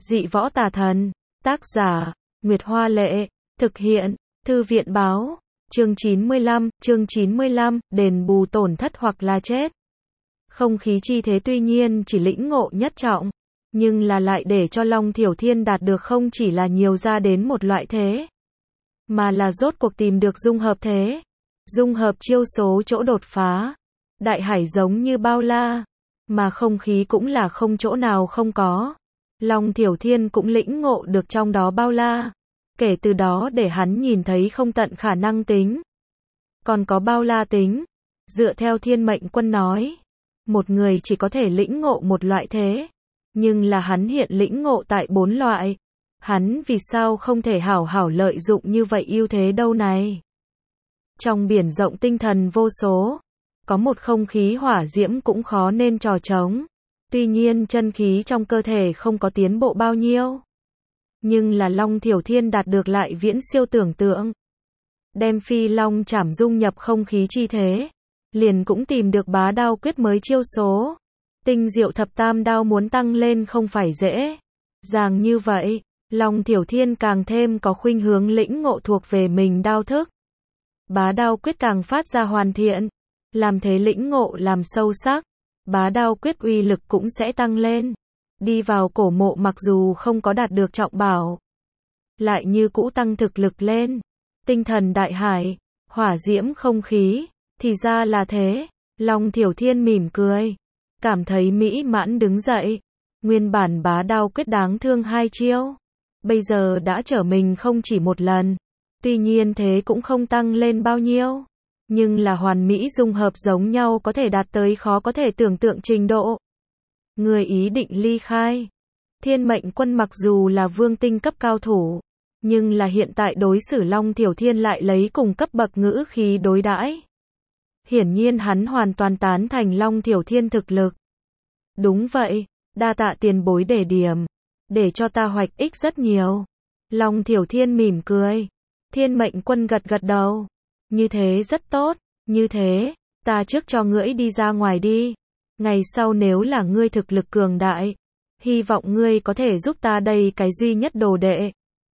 Dị võ tà thần. Tác giả, Nguyệt Hoa Lệ. Thực hiện, Thư viện Báo. Chương 95, đền bù tổn thất hoặc là chết. Không khí chi thế tuy nhiên chỉ lĩnh ngộ nhất trọng, nhưng là lại để cho Long Thiểu Thiên đạt được không chỉ là nhiều ra đến một loại thế, mà là rốt cuộc tìm được dung hợp thế. Dung hợp chiêu số chỗ đột phá. Đại hải giống như bao la, mà không khí cũng là không chỗ nào không có. Long Thiểu Thiên cũng lĩnh ngộ được trong đó bao la. Kể từ đó để hắn nhìn thấy không tận khả năng tính, còn có bao la tính. Dựa theo Thiên Mệnh Quân nói, một người chỉ có thể lĩnh ngộ một loại thế, nhưng là hắn hiện lĩnh ngộ tại 4 loại. Hắn vì sao không thể hảo hảo lợi dụng như vậy ưu thế đâu này? Trong biển rộng tinh thần vô số, có một không khí hỏa diễm cũng khó nên trò trống. Tuy nhiên chân khí trong cơ thể không có tiến bộ bao nhiêu, nhưng là Long Thiểu Thiên đạt được lại viễn siêu tưởng tượng. Đem Phi Long Chảm dung nhập không khí chi thế, liền cũng tìm được Bá Đao Quyết mới chiêu số. Tinh diệu thập tam đao muốn tăng lên không phải dễ dàng như vậy. Long Thiểu Thiên càng thêm có khuynh hướng lĩnh ngộ thuộc về mình đao thức. Bá Đao Quyết càng phát ra hoàn thiện, làm thế lĩnh ngộ làm sâu sắc, Bá Đao Quyết uy lực cũng sẽ tăng lên. Đi vào cổ mộ mặc dù không có đạt được trọng bảo, lại như cũ tăng thực lực lên. Tinh thần đại hải, hỏa diễm không khí, thì ra là thế. Long Thiểu Thiên mỉm cười, cảm thấy mỹ mãn đứng dậy. Nguyên bản Bá Đao Quyết đáng thương 2 chiêu, bây giờ đã trở mình không chỉ một lần. Tuy nhiên thế cũng không tăng lên bao nhiêu, nhưng là hoàn mỹ dung hợp giống nhau có thể đạt tới khó có thể tưởng tượng trình độ. Người ý định ly khai. Thiên Mệnh Quân mặc dù là vương tinh cấp cao thủ, nhưng là hiện tại đối xử Long Thiểu Thiên lại lấy cùng cấp bậc ngữ khí đối đãi. Hiển nhiên hắn hoàn toàn tán thành Long Thiểu Thiên thực lực. Đúng vậy, đa tạ tiền bối đề điểm, để cho ta hoạch ích rất nhiều. Long Thiểu Thiên mỉm cười. Thiên Mệnh Quân gật gật đầu. Như thế rất tốt, như thế, ta trước cho ngươi đi ra ngoài đi. Ngày sau nếu là ngươi thực lực cường đại, hy vọng ngươi có thể giúp ta đây cái duy nhất đồ đệ.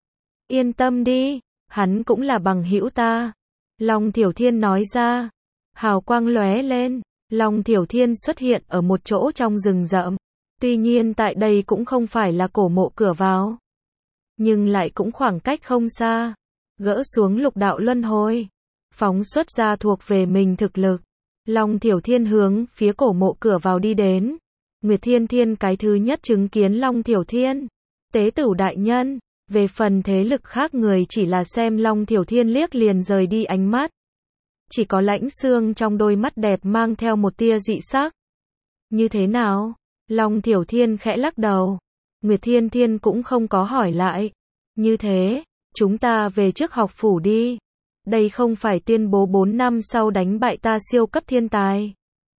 Yên tâm đi, hắn cũng là bằng hữu ta. Long Thiểu Thiên nói ra. Hào quang lóe lên, Long Thiểu Thiên xuất hiện ở một chỗ trong rừng rậm. Tuy nhiên tại đây cũng không phải là cổ mộ cửa vào, nhưng lại cũng khoảng cách không xa. Gỡ xuống lục đạo luân hồi, phóng xuất ra thuộc về mình thực lực. Long Thiểu Thiên hướng phía cổ mộ cửa vào đi đến. Nguyệt Thiên Thiên cái thứ nhất chứng kiến Long Thiểu Thiên. Tế Tửu đại nhân, về phần thế lực khác người chỉ là xem Long Thiểu Thiên liếc liền rời đi ánh mắt. Chỉ có Lãnh Xương trong đôi mắt đẹp mang theo một tia dị sắc. Như thế nào? Long Thiểu Thiên khẽ lắc đầu. Nguyệt Thiên Thiên cũng không có hỏi lại. Như thế, chúng ta về trước học phủ đi. Đây không phải tuyên bố 4 năm sau đánh bại ta siêu cấp thiên tài.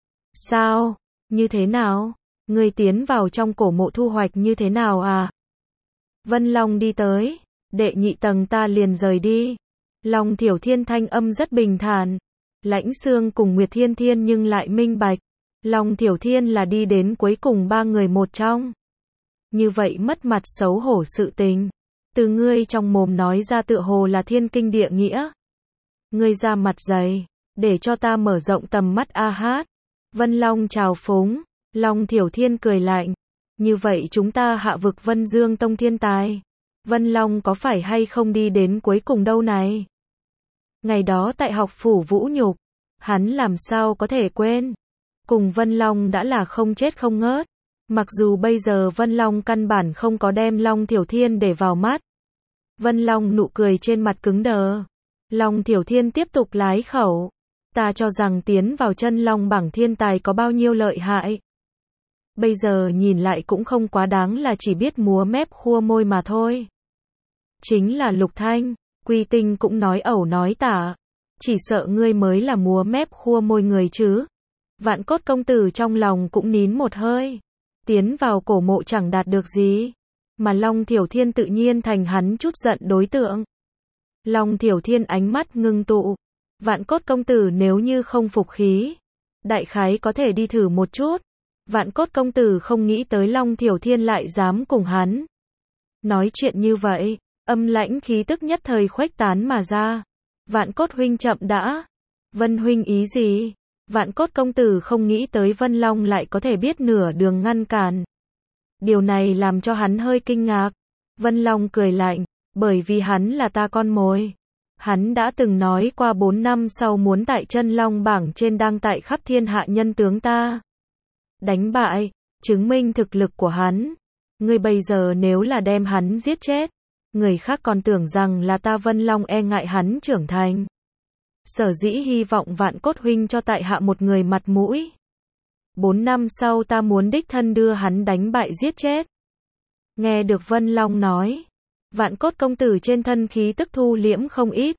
Sao? Như thế nào? Ngươi tiến vào trong cổ mộ thu hoạch như thế nào à? Vân Long đi tới. Đệ nhị tầng ta liền rời đi. Long Thiểu Thiên thanh âm rất bình thản. Lãnh Xương cùng Nguyệt Thiên Thiên nhưng lại minh bạch. Long Thiểu Thiên là đi đến cuối cùng 3 người một trong. Như vậy mất mặt xấu hổ sự tình. Từ ngươi trong mồm nói ra tựa hồ là thiên kinh địa nghĩa. Ngươi ra mặt dày, để cho ta mở rộng tầm mắt a hát. Vân Long chào phúng. Long Thiểu Thiên cười lạnh. Như vậy chúng ta hạ vực Vân Dương Tông thiên tài. Vân Long có phải hay không đi đến cuối cùng đâu này? Ngày đó tại học phủ vũ nhục, hắn làm sao có thể quên. Cùng Vân Long đã là không chết không ngớt. Mặc dù bây giờ Vân Long căn bản không có đem Long Thiểu Thiên để vào mắt. Vân Long nụ cười trên mặt cứng đờ. Long Thiểu Thiên tiếp tục lái khẩu. Ta cho rằng tiến vào chân long bảng thiên tài có bao nhiêu lợi hại. Bây giờ nhìn lại cũng không quá đáng là chỉ biết múa mép khua môi mà thôi. Chính là Lục Thanh, Quy Tinh cũng nói ẩu nói tả. Chỉ sợ ngươi mới là múa mép khua môi người chứ. Vạn Cốt công tử trong lòng cũng nín một hơi. Tiến vào cổ mộ chẳng đạt được gì, mà Long Thiểu Thiên tự nhiên thành hắn chút giận đối tượng. Long Thiểu Thiên ánh mắt ngưng tụ. Vạn Cốt công tử nếu như không phục khí, đại khái có thể đi thử một chút. Vạn Cốt công tử không nghĩ tới Long Thiểu Thiên lại dám cùng hắn Nói chuyện như vậy, âm lãnh khí tức nhất thời khuếch tán mà ra. Vạn Cốt huynh chậm đã. Vân huynh ý gì? Vạn Cốt công tử không nghĩ tới Vân Long lại có thể biết nửa đường ngăn cản. Điều này làm cho hắn hơi kinh ngạc. Vân Long cười lạnh, bởi vì hắn là ta con mồi. Hắn đã từng nói qua 4 năm sau muốn tại chân long bảng trên đăng tại khắp thiên hạ nhân tướng ta. Đánh bại, chứng minh thực lực của hắn. Ngươi bây giờ nếu là đem hắn giết chết, người khác còn tưởng rằng là ta Vân Long e ngại hắn trưởng thành. Sở dĩ hy vọng Vạn Cốt huynh cho tại hạ một người mặt mũi. 4 năm sau ta muốn đích thân đưa hắn đánh bại giết chết. Nghe được Vân Long nói, Vạn Cốt công tử trên thân khí tức thu liễm không ít.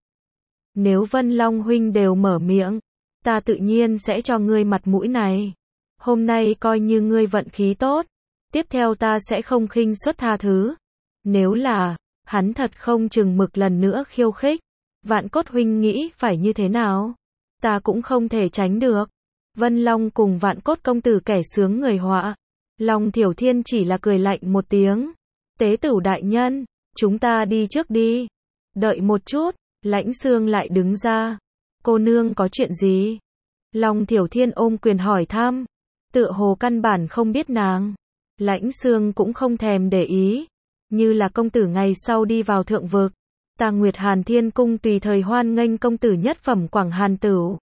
Nếu Vân Long huynh đều mở miệng, ta tự nhiên sẽ cho ngươi mặt mũi này. Hôm nay coi như ngươi vận khí tốt, tiếp theo ta sẽ không khinh suất tha thứ. Nếu là, hắn thật không chừng mực lần nữa khiêu khích, Vạn Cốt huynh nghĩ phải như thế nào? Ta cũng không thể tránh được. Vân Long cùng Vạn Cốt công tử kẻ sướng người họa. Long Thiểu Thiên chỉ là cười lạnh một tiếng. Tế Tửu đại nhân, chúng ta đi trước đi. Đợi một chút, Lãnh Xương lại đứng ra. Cô nương có chuyện gì? Long Thiểu Thiên ôm quyền hỏi thăm. Tựa hồ căn bản không biết nàng. Lãnh Xương cũng không thèm để ý. Như là công tử ngày sau đi vào thượng vực. Ta Nguyệt Hàn Thiên Cung tùy thời hoan nghênh công tử nhất phẩm Quảng Hàn Tửu.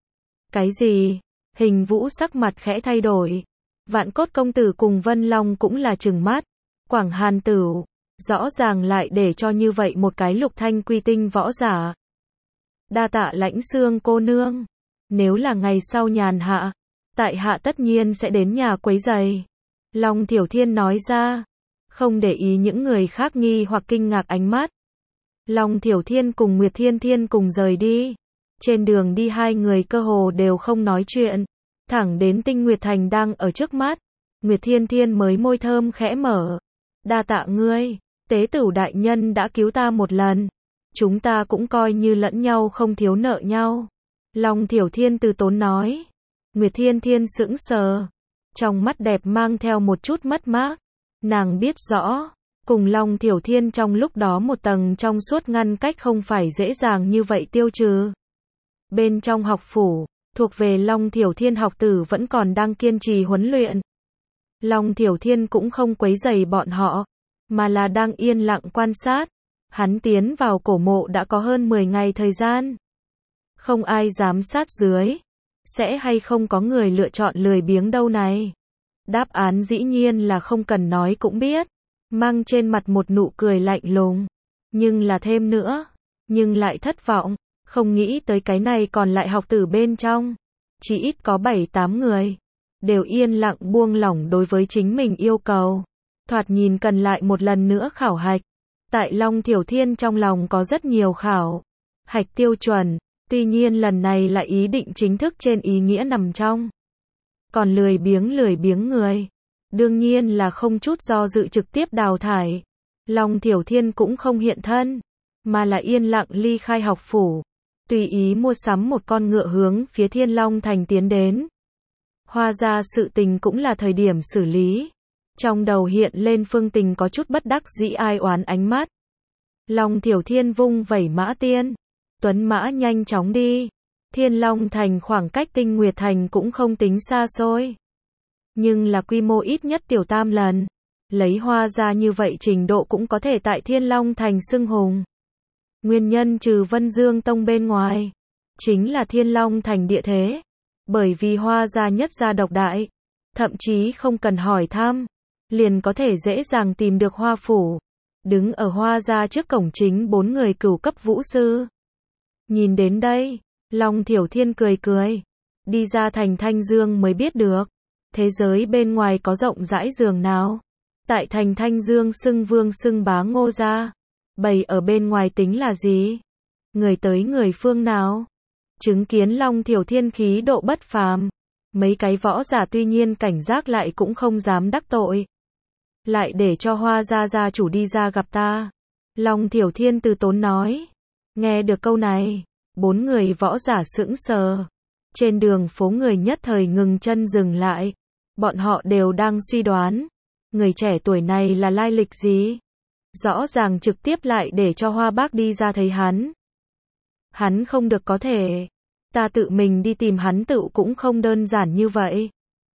Cái gì? Hình Vũ sắc mặt khẽ thay đổi. Vạn Cốt công tử cùng Vân Long cũng là trừng mắt. Quảng Hàn Tửu, rõ ràng lại để cho như vậy một cái lục thanh quy tinh võ giả. Đa tạ Lãnh Xương cô nương. Nếu là ngày sau nhàn hạ, tại hạ tất nhiên sẽ đến nhà quấy giày. Long Thiểu Thiên nói ra, không để ý những người khác nghi hoặc kinh ngạc ánh mắt. Long Thiểu Thiên cùng Nguyệt Thiên Thiên cùng rời đi. Trên đường đi hai người cơ hồ đều không nói chuyện. Thẳng đến Tinh Nguyệt Thành đang ở trước mắt. Nguyệt Thiên Thiên mới môi thơm khẽ mở. Đa tạ ngươi, Tế Tửu đại nhân đã cứu ta một lần. Chúng ta cũng coi như lẫn nhau không thiếu nợ nhau. Long Thiểu Thiên từ tốn nói. Nguyệt Thiên Thiên sững sờ. Trong mắt đẹp mang theo một chút mất mát. Nàng biết rõ, cùng Long Thiểu Thiên trong lúc đó một tầng trong suốt ngăn cách không phải dễ dàng như vậy tiêu trừ. Bên trong học phủ, thuộc về Long Thiểu Thiên học tử vẫn còn đang kiên trì huấn luyện. Long Thiểu Thiên cũng không quấy rầy bọn họ, mà là đang yên lặng quan sát. Hắn tiến vào cổ mộ đã có hơn 10 ngày thời gian. Không ai giám sát dưới. Sẽ hay không có người lựa chọn lười biếng đâu này? Đáp án dĩ nhiên là không cần nói cũng biết. Mang trên mặt một nụ cười lạnh lùng. Nhưng là thêm nữa. Nhưng lại thất vọng. Không nghĩ tới cái này còn lại học tử bên trong. Chỉ ít có 7-8 người. Đều yên lặng buông lỏng đối với chính mình yêu cầu. Thoạt nhìn cần lại một lần nữa khảo hạch. Tại Long Thiểu Thiên trong lòng có rất nhiều khảo hạch tiêu chuẩn. Tuy nhiên lần này lại ý định chính thức trên ý nghĩa nằm trong. Còn lười biếng người. Đương nhiên là không chút do dự trực tiếp đào thải. Long Thiểu Thiên cũng không hiện thân. Mà là yên lặng ly khai học phủ. Tùy ý mua sắm một con ngựa hướng phía Thiên Long Thành tiến đến. Hóa ra sự tình cũng là thời điểm xử lý. Trong đầu hiện lên Phương Tình có chút bất đắc dĩ ai oán ánh mắt. Long Thiểu Thiên vung vẩy mã tiên. Tuấn mã nhanh chóng đi. Thiên Long Thành khoảng cách Tinh Nguyệt Thành cũng không tính xa xôi. Nhưng là quy mô ít nhất tiểu tam lần. Lấy Hoa ra như vậy trình độ cũng có thể tại Thiên Long Thành xưng hùng. Nguyên nhân trừ Vân Dương Tông bên ngoài. Chính là Thiên Long Thành địa thế. Bởi vì Hoa gia nhất gia độc đại. Thậm chí không cần hỏi thăm. Liền có thể dễ dàng tìm được Hoa phủ. Đứng ở Hoa gia trước cổng chính 4 người cửu cấp vũ sư. Nhìn đến đây, Long Thiểu Thiên cười cười. Đi ra thành Thanh Dương mới biết được. Thế giới bên ngoài có rộng rãi giường nào. Tại thành Thanh Dương xưng vương xưng bá Ngô gia. Bày ở bên ngoài tính là gì? Người tới người phương nào? Chứng kiến Long Thiểu Thiên khí độ bất phàm. Mấy cái võ giả tuy nhiên cảnh giác lại cũng không dám đắc tội. Lại để cho Hoa gia gia chủ đi ra gặp ta. Long Thiểu Thiên từ tốn nói. Nghe được câu này, 4 người võ giả sững sờ. Trên đường phố người nhất thời ngừng chân dừng lại. Bọn họ đều đang suy đoán. Người trẻ tuổi này là lai lịch gì? Rõ ràng trực tiếp lại để cho Hoa Bác đi ra thấy hắn. Hắn không được có thể. Ta tự mình đi tìm hắn tự cũng không đơn giản như vậy.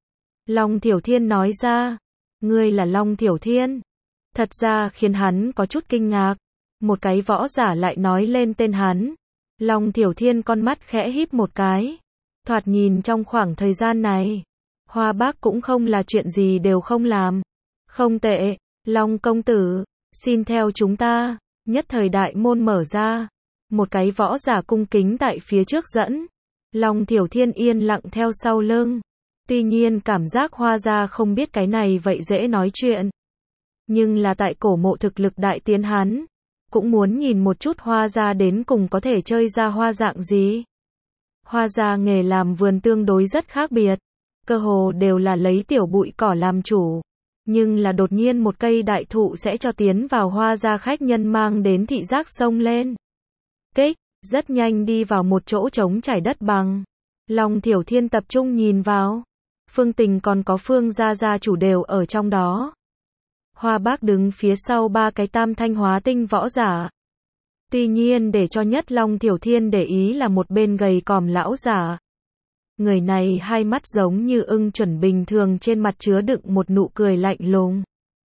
Long Thiểu Thiên nói ra. Ngươi là Long Thiểu Thiên. Thật ra khiến hắn có chút kinh ngạc. Một cái võ giả lại nói lên tên hắn. Long Thiểu Thiên con mắt khẽ híp một cái. Thoạt nhìn trong khoảng thời gian này, Hoa Bác cũng không là chuyện gì đều không làm. Không tệ, Long công tử, xin theo chúng ta. Nhất thời đại môn mở ra. Một cái võ giả cung kính tại phía trước dẫn. Long Thiểu Thiên yên lặng theo sau lưng. Tuy nhiên cảm giác Hoa gia không biết cái này vậy dễ nói chuyện. Nhưng là tại cổ mộ thực lực đại tiến hắn. Cũng muốn nhìn một chút Hoa gia đến cùng có thể chơi ra hoa dạng gì. Hoa gia nghề làm vườn tương đối rất khác biệt. Cơ hồ đều là lấy tiểu bụi cỏ làm chủ. Nhưng là đột nhiên một cây đại thụ sẽ cho tiến vào Hoa gia khách nhân mang đến thị giác sông lên. Kích, rất nhanh đi vào một chỗ trống trải đất bằng. Long Thiểu Thiên tập trung nhìn vào. Phương Tình còn có Phương gia gia chủ đều ở trong đó. Hoa Bác đứng phía sau ba cái tam thanh hóa tinh võ giả. Tuy nhiên để cho nhất Long Thiểu Thiên để ý là một bên gầy còm lão giả. Người này hai mắt giống như ưng chuẩn bình thường trên mặt chứa đựng một nụ cười lạnh lùng.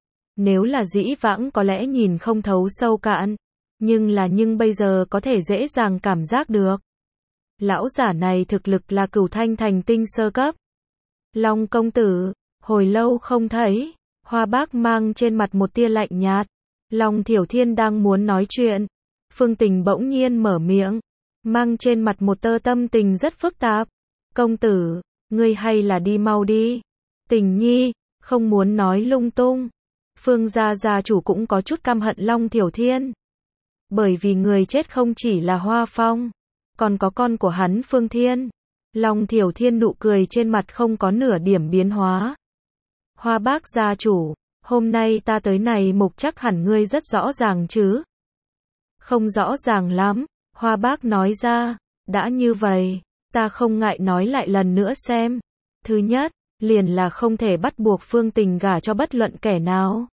Nếu là dĩ vãng có lẽ nhìn không thấu sâu cạn. Nhưng bây giờ có thể dễ dàng cảm giác được. Lão giả này thực lực là cửu thanh thành tinh sơ cấp. Long công tử, hồi lâu không thấy. Hoa Bác mang trên mặt một tia lạnh nhạt. Long Thiểu Thiên đang muốn nói chuyện. Phương Tình bỗng nhiên mở miệng. Mang trên mặt một tơ tâm tình rất phức tạp. Công tử, ngươi hay là đi mau đi. Tình nhi, không muốn nói lung tung. Phương gia gia chủ cũng có chút căm hận Long Thiểu Thiên. Bởi vì người chết không chỉ là Hoa Phong. Còn có con của hắn Phương Thiên. Long Thiểu Thiên nụ cười trên mặt không có nửa điểm biến hóa. Hoa Bác gia chủ, hôm nay ta tới này mục chắc hẳn ngươi rất rõ ràng chứ. Không rõ ràng lắm, Hoa Bác nói ra, đã như vậy, ta không ngại nói lại lần nữa xem. Thứ nhất, liền là không thể bắt buộc Phương Tình gả cho bất luận kẻ nào.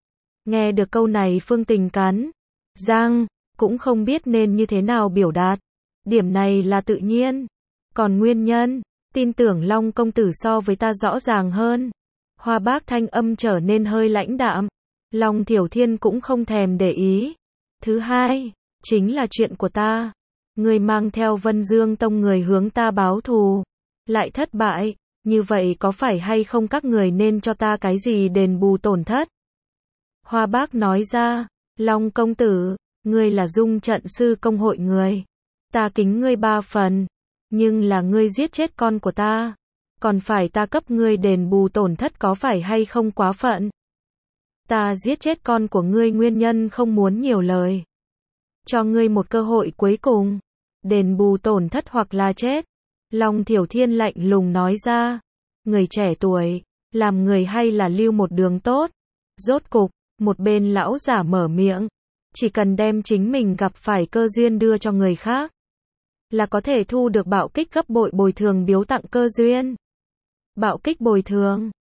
Nghe được câu này Phương Tình cắn răng, cũng không biết nên như thế nào biểu đạt. Điểm này là tự nhiên. Còn nguyên nhân, tin tưởng Long công tử so với ta rõ ràng hơn. Hoa Bác thanh âm trở nên hơi lãnh đạm. Long Thiểu Thiên cũng không thèm để ý. Thứ hai, chính là chuyện của ta. Người mang theo Vân Dương Tông người hướng ta báo thù. Lại thất bại, như vậy có phải hay không các người nên cho ta cái gì đền bù tổn thất? Hoa Bác nói ra, Long công tử, ngươi là Dung trận sư công hội người. Ta kính ngươi 3 phần. Nhưng là ngươi giết chết con của ta. Còn phải ta cấp ngươi đền bù tổn thất có phải hay không quá phận? Ta giết chết con của ngươi nguyên nhân không muốn nhiều lời. Cho ngươi một cơ hội cuối cùng. Đền bù tổn thất hoặc là chết. Long Thiểu Thiên lạnh lùng nói ra. Người trẻ tuổi, làm người hay là lưu một đường tốt. Rốt cục, một bên lão giả mở miệng. Chỉ cần đem chính mình gặp phải cơ duyên đưa cho người khác. Là có thể thu được bạo kích gấp bội bồi thường biếu tặng cơ duyên. Bạo kích bồi thường.